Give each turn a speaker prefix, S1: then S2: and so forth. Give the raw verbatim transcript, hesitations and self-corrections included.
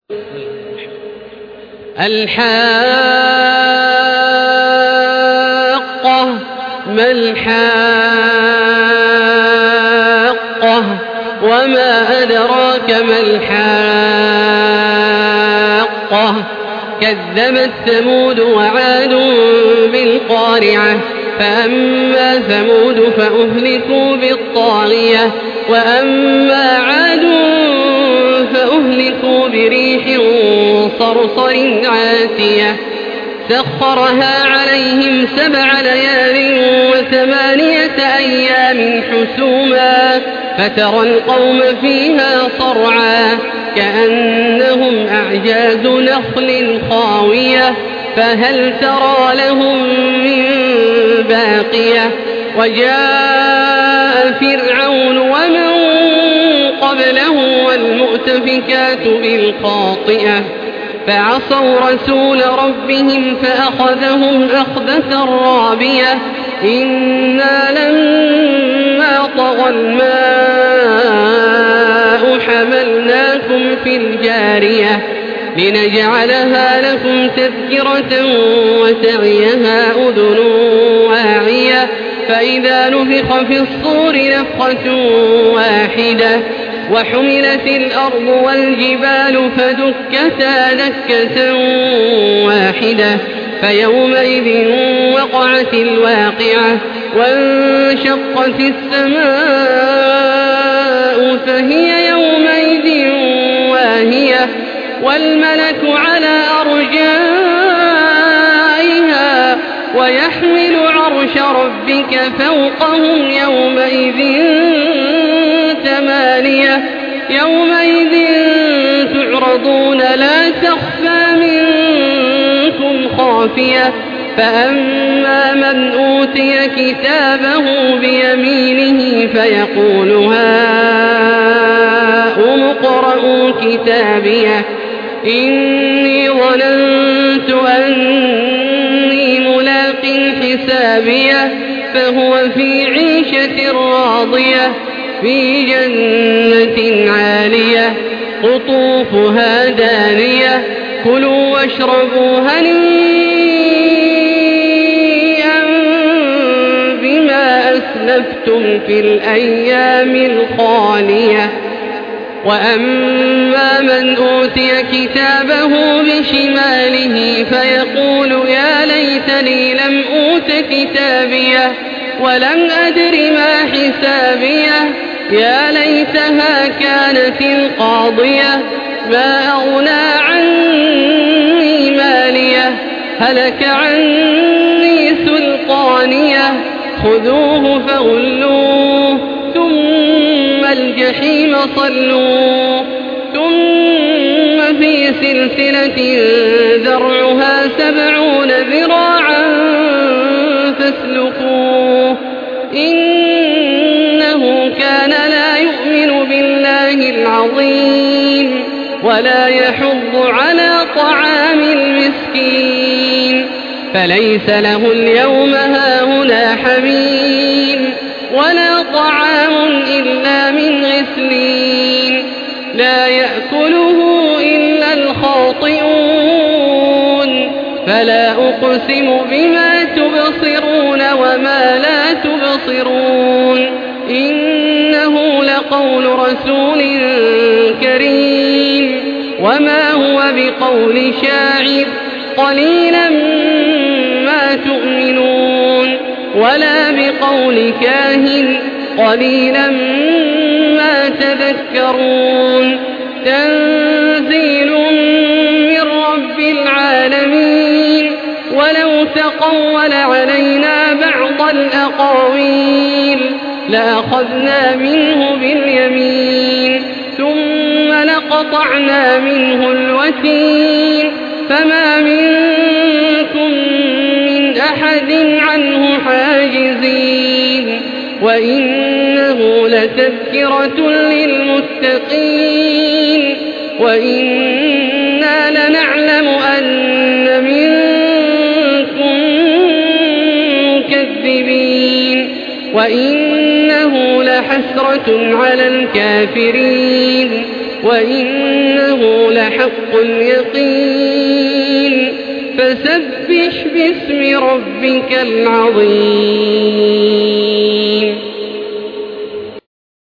S1: الحاقة ما الحاقة وما أدراك ما الحاقة كذبت ثمود وعاد بالقارعة فأما ثمود فأهلكوا بالطاغية وأما عاد فأهلكوا بريح صرصر عاتية سخرها عليهم سبع ليال وثمانية أيام حسوما فترى القوم فيها صرعا كأنهم أعجاز نخل خاوية فهل ترى لهم من باقية وجاء فرعون ومن قبله والمؤتفكات بالخاطئة فعصوا رسول ربهم فأخذهم أخذة رابية إنا لما طغى الماء حملناكم في الجارية لنجعلها لكم تذكرة وتعيها أذن واعية فإذا نفخ في الصور نفخة واحدة وحملت الأرض والجبال فدكتا دكة واحدة فيومئذ وقعت الواقعة وانشقت السماء فهي يومئذ واهية والملك على أرجائها ويحمل عرش ربك فوقهم يومئذ ثمانية يومئذ تعرضون لا تخفى منكم خافية فأما من أوتي كتابه بيمينه فيقول هاؤم اقرءوا كتابيه إني ظننت أني ملاق حسابيه فهو في عيشة راضية في جنة عالية قطوفها دانية كلوا واشربوا هنيئا بما أسلفتم في الأيام الخالية وأما من أوتي كتابه بشماله فيقول يا ليتني لم أوت كتابيه ولم أدر ما حسابيه يا ليتها كانت القاضية ما أغنى عني ماليه هلك عني سلطانيه خذوه فغلوه ثم الجحيم صلوه ثم في سلسلة ذرعها سبعون ذراعا فاسلكوه إنه كان لا يؤمن بالله العظيم ولا يحض على طعام المسكين فليس له اليوم هاهنا حميم ولا طعام إلا من غسلين لا يأكله إلا الخاطئون فلا أقسم بما تبصرون وما لا تبصرون إنه لقول رسول كريم وما هو بقول شاعر قليلا ما تؤمنون ولا بقول كاهن قليلا ما تذكرون تنزيل من رب العالمين ولو تقول علينا بعض الأقاويل لأخذنا منه باليمين ثم لقطعنا منه الوتين فما منكم من أحد عنه حاجزين وإنه لتذكرة للمتقين وإنا لنعلم أن منكم مكذبين وإنه لحسرة على الكافرين وإنه لحق اليقين فسبح باسم ربك العظيم